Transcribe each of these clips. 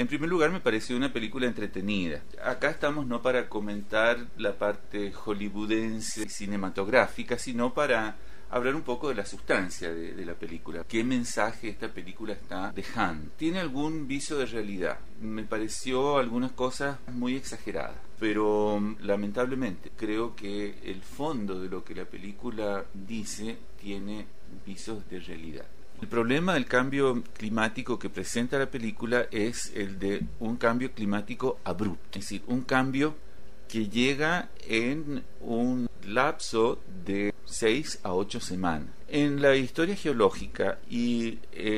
En primer lugar, me pareció una película entretenida. Acá estamos no para comentar la parte hollywoodense cinematográfica, sino para hablar un poco de la sustancia de la película. ¿Qué mensaje esta película está dejando? Tiene algún vicio de realidad. Me pareció algunas cosas muy exageradas, pero lamentablemente creo que el fondo de lo que la película dice tiene visos de realidad. El problema del cambio climático que presenta la película es el de un cambio climático abrupto, es decir, un cambio que llega en un lapso de 6 a 8 semanas. En la historia geológica y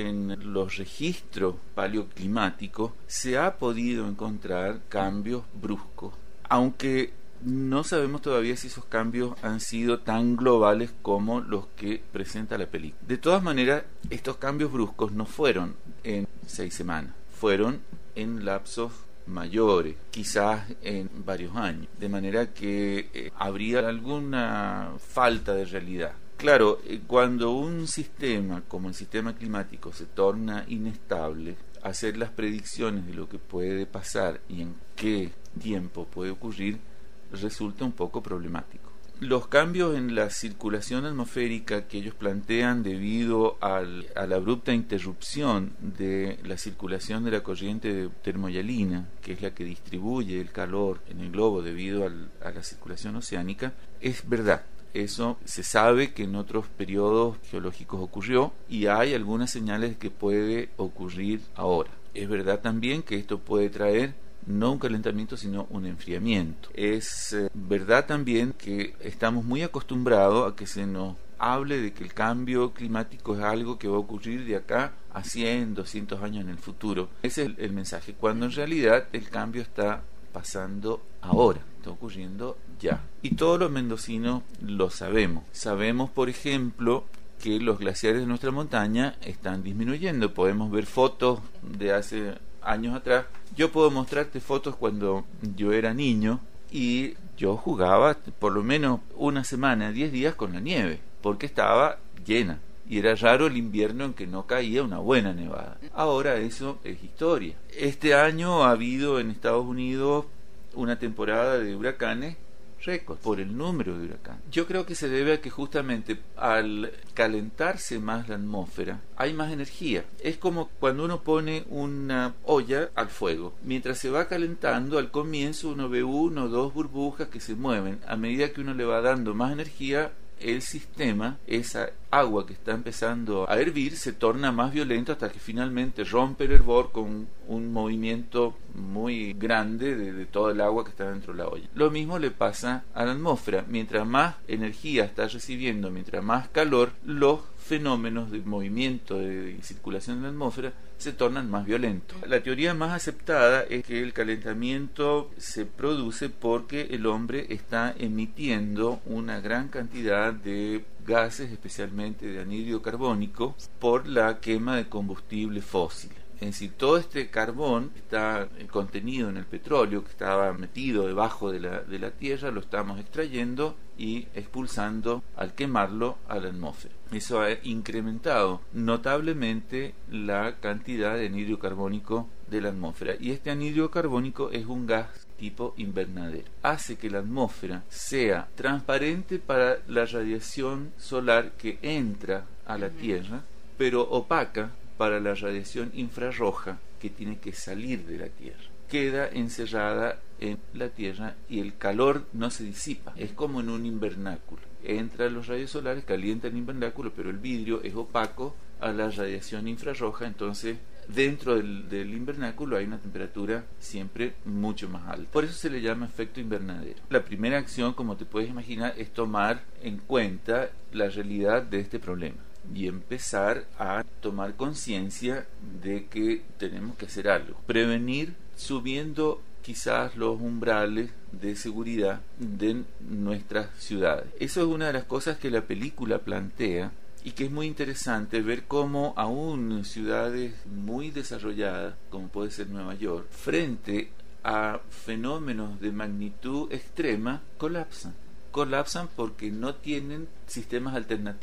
en los registros paleoclimáticos se ha podido encontrar cambios bruscos, aunque no sabemos todavía si esos cambios han sido tan globales como los que presenta la película. De todas maneras, estos cambios bruscos no fueron en 6 semanas, fueron en lapsos mayores, quizás en varios años, de manera que habría alguna falta de realidad. Claro, cuando un sistema como el sistema climático se torna inestable, hacer las predicciones de lo que puede pasar y en qué tiempo puede ocurrir resulta un poco problemático. Los cambios en la circulación atmosférica que ellos plantean debido a la abrupta interrupción de la circulación de la corriente termoyalina, que es la que distribuye el calor en el globo debido a la circulación oceánica, es verdad. Eso se sabe que en otros periodos geológicos ocurrió y hay algunas señales de que puede ocurrir ahora. Es verdad también que esto puede traer no un calentamiento sino un enfriamiento. Es verdad también que estamos muy acostumbrados a que se nos hable de que el cambio climático es algo que va a ocurrir de acá a 100, 200 años en el futuro. Ese es el mensaje, cuando en realidad el cambio está pasando ahora, está ocurriendo ya. Y todos los mendocinos lo sabemos. Sabemos, por ejemplo, que los glaciares de nuestra montaña están disminuyendo. Podemos ver fotos de hace años atrás. Yo puedo mostrarte fotos cuando yo era niño y yo jugaba por lo menos una semana, 10 días con la nieve, porque estaba llena y era raro el invierno en que no caía una buena nevada. Ahora eso es historia. Este año ha habido en Estados Unidos una temporada de huracanes récord por el número de huracanes. Yo creo que se debe a que justamente al calentarse más la atmósfera hay más energía. Es como cuando uno pone una olla al fuego. Mientras se va calentando, al comienzo uno ve 1 o 2 burbujas que se mueven. A medida que uno le va dando más energía, el sistema, esa agua que está empezando a hervir, se torna más violento hasta que finalmente rompe el hervor con un movimiento muy grande de todo el agua que está dentro de la olla. Lo mismo le pasa a la atmósfera. Mientras más energía está recibiendo, mientras más calor, los fenómenos de movimiento de circulación en la atmósfera se tornan más violentos. La teoría más aceptada es que el calentamiento se produce porque el hombre está emitiendo una gran cantidad de gases, especialmente de anhídrido carbónico, por la quema de combustibles fósiles. Es decir, todo este carbón está contenido en el petróleo que estaba metido debajo de la tierra, lo estamos extrayendo y expulsando al quemarlo a la atmósfera. Eso ha incrementado notablemente la cantidad de anhídrido carbónico de la atmósfera. Y este anhídrido carbónico es un gas tipo invernadero. Hace que la atmósfera sea transparente para la radiación solar que entra a la Tierra, pero opaca para la radiación infrarroja que tiene que salir de la Tierra. Queda encerrada en la Tierra y el calor no se disipa. Es como en un invernáculo. Entran los rayos solares, calientan el invernáculo, pero el vidrio es opaco a la radiación infrarroja, entonces dentro del invernáculo hay una temperatura siempre mucho más alta. Por eso se le llama efecto invernadero. La primera acción, como te puedes imaginar, es tomar en cuenta la realidad de este problema y empezar a tomar conciencia de que tenemos que hacer algo. Prevenir subiendo quizás los umbrales de seguridad de nuestras ciudades. Eso es una de las cosas que la película plantea y que es muy interesante ver cómo aún ciudades muy desarrolladas, como puede ser Nueva York, frente a fenómenos de magnitud extrema, colapsan porque no tienen sistemas alternativos.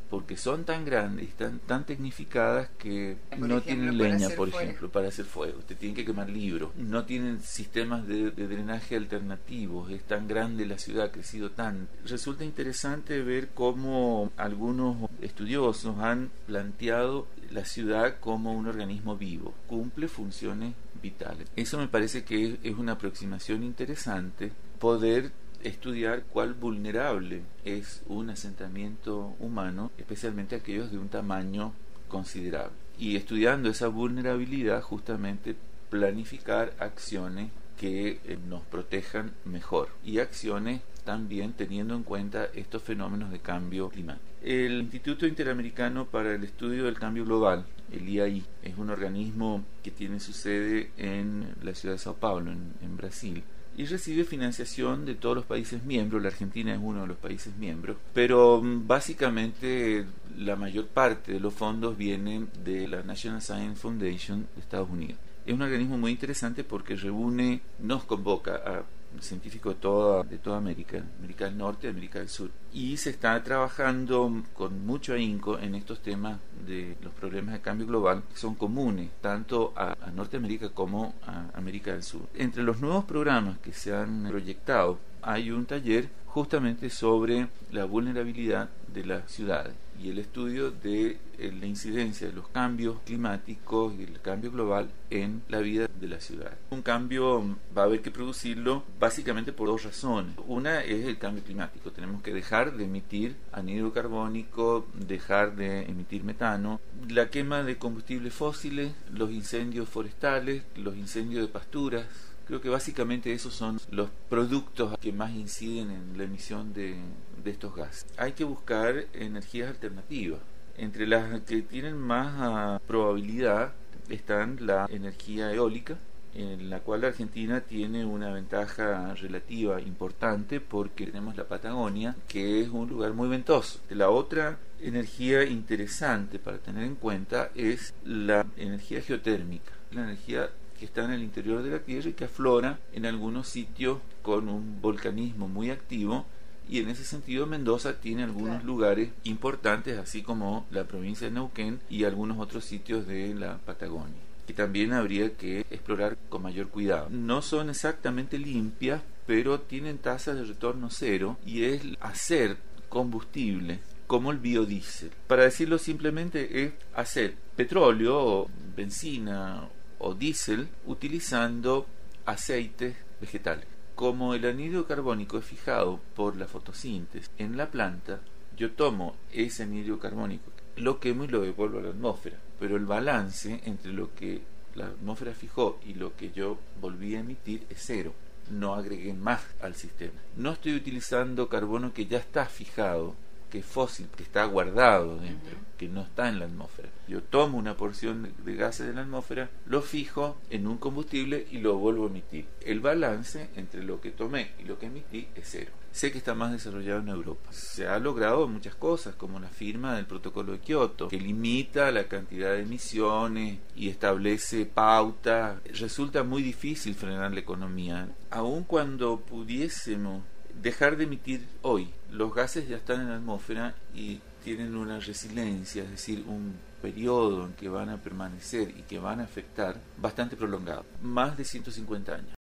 porque son tan grandes y están tan tecnificadas que no tienen leña, por ejemplo, para hacer fuego. Te tienen que quemar libros. No tienen sistemas de drenaje alternativos. Es tan grande la ciudad, ha crecido tan. Resulta interesante ver cómo algunos estudiosos han planteado la ciudad como un organismo vivo. Cumple funciones vitales. Eso me parece que es una aproximación interesante, poder estudiar cuál vulnerable es un asentamiento humano, especialmente aquellos de un tamaño considerable. Y estudiando esa vulnerabilidad, justamente planificar acciones que nos protejan mejor y acciones también teniendo en cuenta estos fenómenos de cambio climático. El Instituto Interamericano para el Estudio del Cambio Global, el IAI, es un organismo que tiene su sede en la ciudad de Sao Paulo, en Brasil, y recibe financiación de todos los países miembros. La Argentina es uno de los países miembros, pero básicamente la mayor parte de los fondos vienen de la National Science Foundation de Estados Unidos. Es un organismo muy interesante porque nos convoca a científicos de toda América del Norte, América del Sur, y se está trabajando con mucho ahínco en estos temas de los problemas de cambio global, que son comunes tanto a Norteamérica como a América del Sur. Entre los nuevos programas que se han proyectado hay un taller justamente sobre la vulnerabilidad de las ciudades y el estudio de la incidencia de los cambios climáticos y el cambio global en la vida de la ciudad. Un cambio va a haber que producirlo básicamente por dos razones. Una es el cambio climático. Tenemos que dejar de emitir anhídrido carbónico, dejar de emitir metano, la quema de combustibles fósiles, los incendios forestales, los incendios de pasturas. Creo que básicamente esos son los productos que más inciden en la emisión de estos gases. Hay que buscar energías alternativas. Entre las que tienen más probabilidad están la energía eólica, en la cual Argentina tiene una ventaja relativa importante porque tenemos la Patagonia, que es un lugar muy ventoso. La otra energía interesante para tener en cuenta es la energía geotérmica, la energía que está en el interior de la Tierra y que aflora en algunos sitios con un volcanismo muy activo, y en ese sentido Mendoza tiene algunos lugares importantes, así como la provincia de Neuquén y algunos otros sitios de la Patagonia, que también habría que explorar con mayor cuidado. No son exactamente limpias, pero tienen tasas de retorno cero, y es hacer combustible como el biodiesel. Para decirlo simplemente, es hacer petróleo o benzina o diésel utilizando aceites vegetales. Como el anhídrido carbónico es fijado por la fotosíntesis en la planta, yo tomo ese anhídrido carbónico, lo quemo y lo devuelvo a la atmósfera, pero el balance entre lo que la atmósfera fijó y lo que yo volví a emitir es cero. No agregué más al sistema. No estoy utilizando carbono que ya está fijado, que es fósil, que está guardado dentro, que no está en la atmósfera. Yo tomo una porción de gases de la atmósfera, lo fijo en un combustible y lo vuelvo a emitir. El balance entre lo que tomé y lo que emití es cero. Sé que está más desarrollado en Europa. Se ha logrado muchas cosas, como la firma del protocolo de Kioto, que limita la cantidad de emisiones y establece pautas. Resulta muy difícil frenar la economía. Aun cuando pudiésemos dejar de emitir hoy, los gases ya están en la atmósfera y tienen una resiliencia, es decir, un periodo en que van a permanecer y que van a afectar bastante prolongado, más de 150 años.